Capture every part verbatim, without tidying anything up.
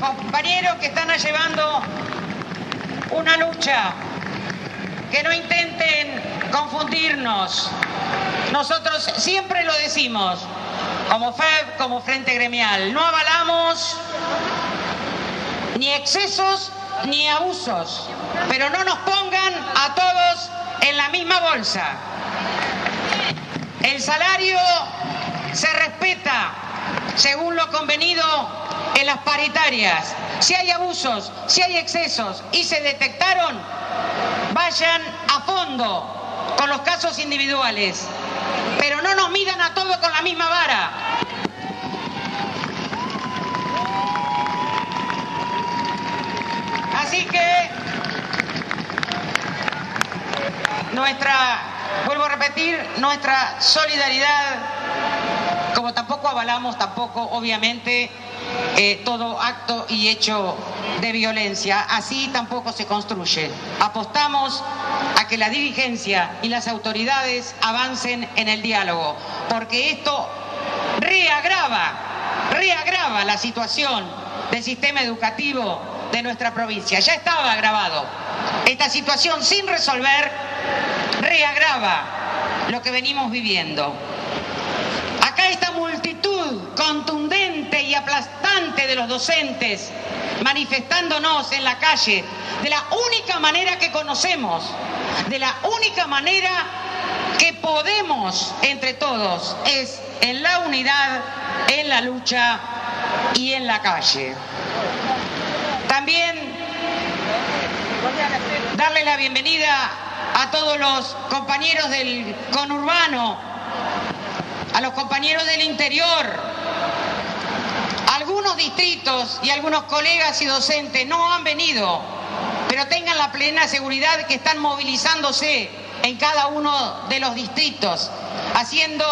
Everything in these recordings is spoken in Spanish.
compañeros que están llevando una lucha, que no intenten confundirnos. Nosotros siempre lo decimos, como F E B, como Frente Gremial, no avalamos ni excesos ni abusos, pero no nos pongan a todos en la misma bolsa. El salario se respeta según lo convenido en las paritarias. Si hay abusos, si hay excesos y se detectaron, vayan a fondo con los casos individuales, pero no nos midan a todos con la misma vara. Así que nuestra, vuelvo a repetir, nuestra solidaridad, como tampoco avalamos tampoco, obviamente, eh, todo acto y hecho de violencia, así tampoco se construye. Apostamos a que la dirigencia y las autoridades avancen en el diálogo, porque esto reagrava, reagrava la situación del sistema educativo de nuestra provincia. Ya estaba agravado. Esta situación sin resolver reagrava lo que venimos viviendo. Acá esta multitud contundente y aplastante de los docentes manifestándonos en la calle de la única manera que conocemos, de la única manera que podemos entre todos, es en la unidad, en la lucha y en la calle. También darle la bienvenida a todos los compañeros del conurbano, a los compañeros del interior. Algunos distritos y algunos colegas y docentes no han venido, pero tengan la plena seguridad que están movilizándose en cada uno de los distritos, haciendo,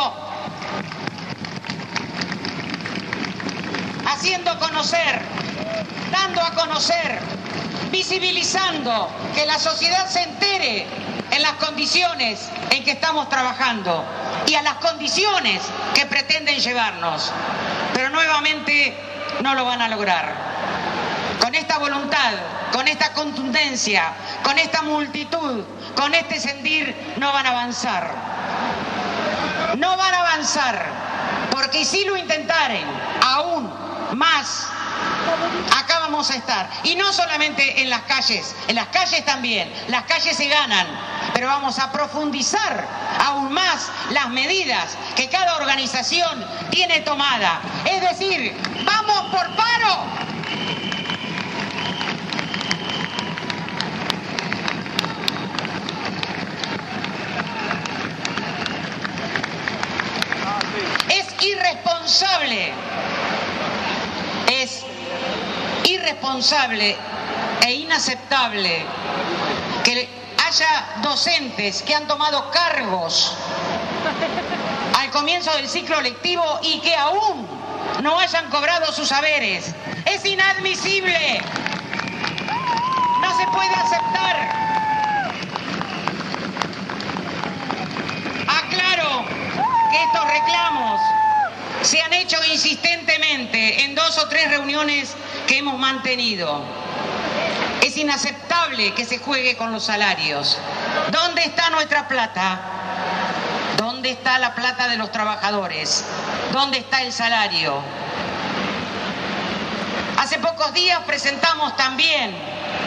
haciendo conocer, dando a conocer, visibilizando, que la sociedad se entere en las condiciones en que estamos trabajando y a las condiciones que pretenden llevarnos. Pero nuevamente no lo van a lograr. Con esta voluntad, con esta contundencia, con esta multitud, con este sentir, no van a avanzar. No van a avanzar, porque si lo intentaren aún más, acá vamos a estar. Y no solamente en las calles, en las calles también. Las calles se ganan, pero vamos a profundizar aún más las medidas que cada organización tiene tomada. Es decir, vamos por paro. Es irresponsable. Es irresponsable e inaceptable que haya docentes que han tomado cargos al comienzo del ciclo lectivo y que aún no hayan cobrado sus haberes. Es inadmisible. No se puede aceptar. Aclaro que estos reclamos se han hecho insistentemente en dos o tres reuniones que hemos mantenido. Es inaceptable que se juegue con los salarios. ¿Dónde está nuestra plata? ¿Dónde está la plata de los trabajadores? ¿Dónde está el salario? Hace pocos días presentamos también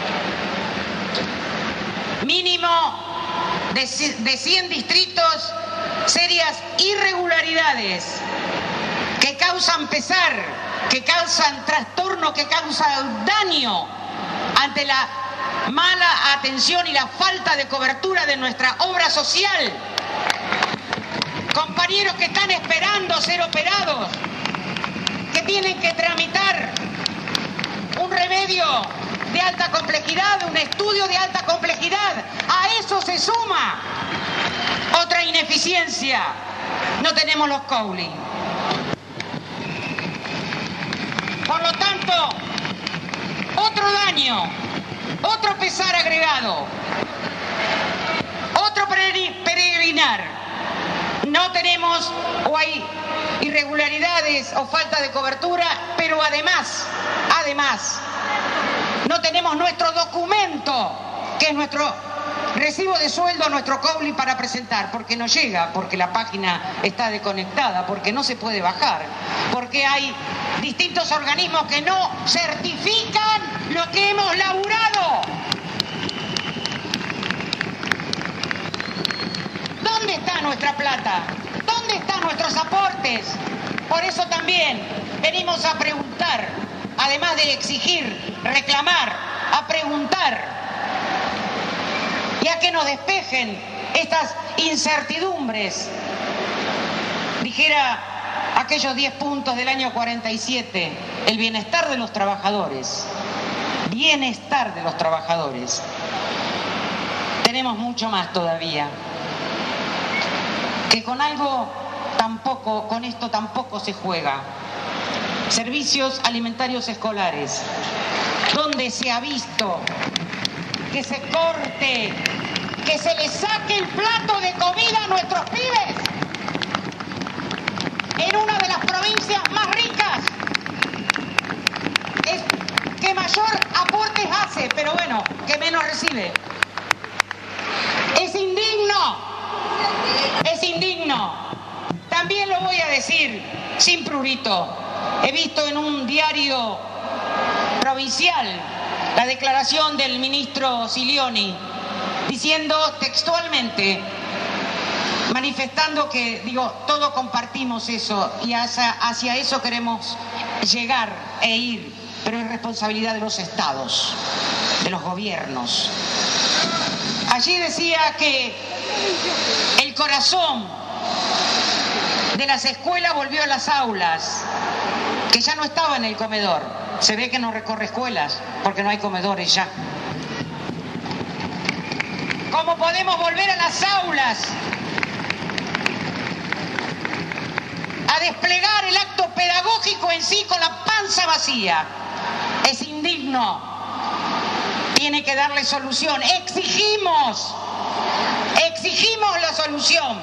mínimo de cien distritos serias irregularidades que causan pesar, que causan trastorno, que causan daño ante la mala atención y la falta de cobertura de nuestra obra social. Compañeros que están esperando ser operados, que tienen que tramitar un remedio de alta complejidad, un estudio de alta complejidad. A eso se suma otra ineficiencia. No tenemos los cowling. Por lo tanto, otro daño, otro pesar agregado, otro peregrinar. No tenemos o hay irregularidades o falta de cobertura, pero además, además además no tenemos nuestro documento, que es nuestro recibo de sueldo, nuestro COBLI para presentar, porque no llega, porque la página está desconectada, porque no se puede bajar, porque hay distintos organismos que no certifican lo que hemos laburado. ¿Dónde está nuestra plata? ¿Dónde están nuestros aportes? Por eso también venimos a preguntar, además de exigir, reclamar, a preguntar y a que nos despejen estas incertidumbres. Dijera aquellos diez puntos del año cuarenta y siete, el bienestar de los trabajadores, bienestar de los trabajadores. Tenemos mucho más todavía, que con algo tampoco, con esto tampoco se juega. Servicios alimentarios escolares, donde se ha visto que se corte, que se le saque el plato de comida a nuestros pibes en una de las provincias más ricas, es que mayor aportes hace, pero bueno, que menos recibe. Es indigno, es indigno. También lo voy a decir sin prurito. He visto en un diario provincial la declaración del ministro Silioni diciendo textualmente, manifestando que, digo, todos compartimos eso y hacia, hacia eso queremos llegar e ir, pero es responsabilidad de los estados, de los gobiernos. Allí decía que el corazón de las escuelas volvió a las aulas, que ya no estaba en el comedor. Se ve que no recorre escuelas porque no hay comedores ya. ¿Cómo podemos volver a las aulas a desplegar el acto pedagógico en sí con la panza vacía? Es indigno. Tiene que darle solución. Exigimos, exigimos la solución.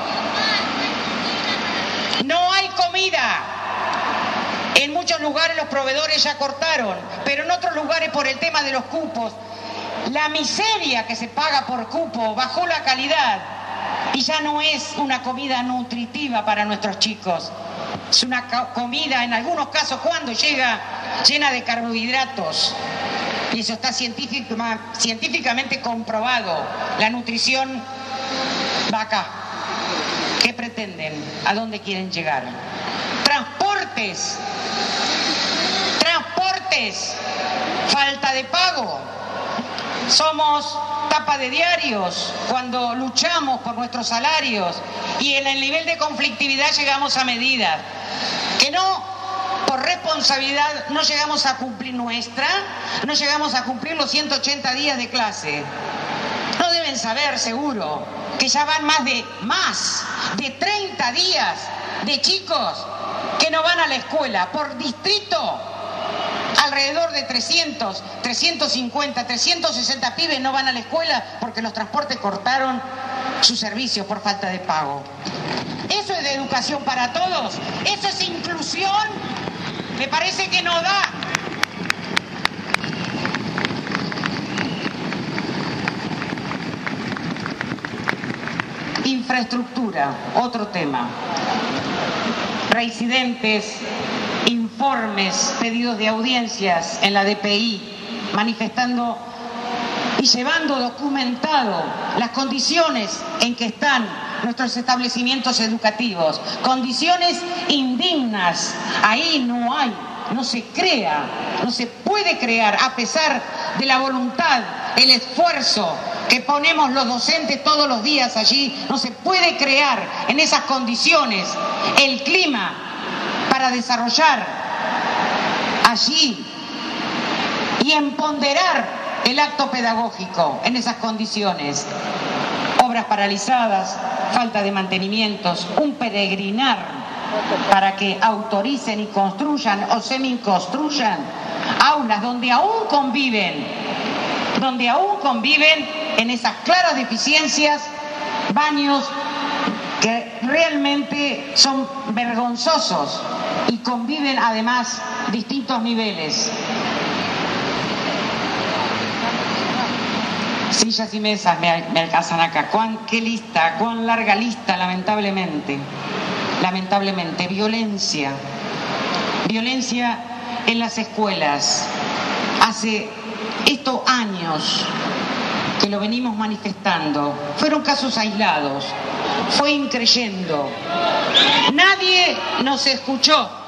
No hay comida. En muchos lugares los proveedores ya cortaron, pero en otros lugares por el tema de los cupos, la miseria que se paga por cupo bajó la calidad y ya no es una comida nutritiva para nuestros chicos. Es una comida, en algunos casos, cuando llega, llena de carbohidratos. Y eso está científica, científicamente comprobado. La nutrición va acá. ¿Qué pretenden? ¿A dónde quieren llegar? Transportes. Transportes. Falta de pago. Somos tapa de diarios cuando luchamos por nuestros salarios y en el nivel de conflictividad llegamos a medidas que no, por responsabilidad, no llegamos a cumplir nuestra, no llegamos a cumplir los ciento ochenta días de clase. No deben saber, seguro, que ya van más de, más de treinta días de chicos que no van a la escuela por distrito. Alrededor de trescientos, trescientos cincuenta, trescientos sesenta pibes no van a la escuela porque los transportes cortaron sus servicios por falta de pago. ¿Eso es de educación para todos? ¿Eso es inclusión? Me parece que no da. Infraestructura, otro tema. Reincidentes, informes, pedidos de audiencias en la D P I, manifestando y llevando documentado las condiciones en que están nuestros establecimientos educativos, condiciones indignas. Ahí no hay, no se crea, no se puede crear, a pesar de la voluntad, el esfuerzo que ponemos los docentes todos los días allí, no se puede crear en esas condiciones el clima para desarrollar allí y empoderar el acto pedagógico en esas condiciones. Obras paralizadas, falta de mantenimientos, un peregrinar para que autoricen y construyan o semi-construyan aulas donde aún conviven, donde aún conviven en esas claras deficiencias, baños que realmente son vergonzosos y conviven además distintos niveles. Sillas y mesas me, me alcanzan acá. ¿Cuán, qué lista, cuán larga lista, lamentablemente. Lamentablemente, violencia. Violencia en las escuelas. Hace estos años que lo venimos manifestando. Fueron casos aislados. Fue increyendo. Nadie nos escuchó.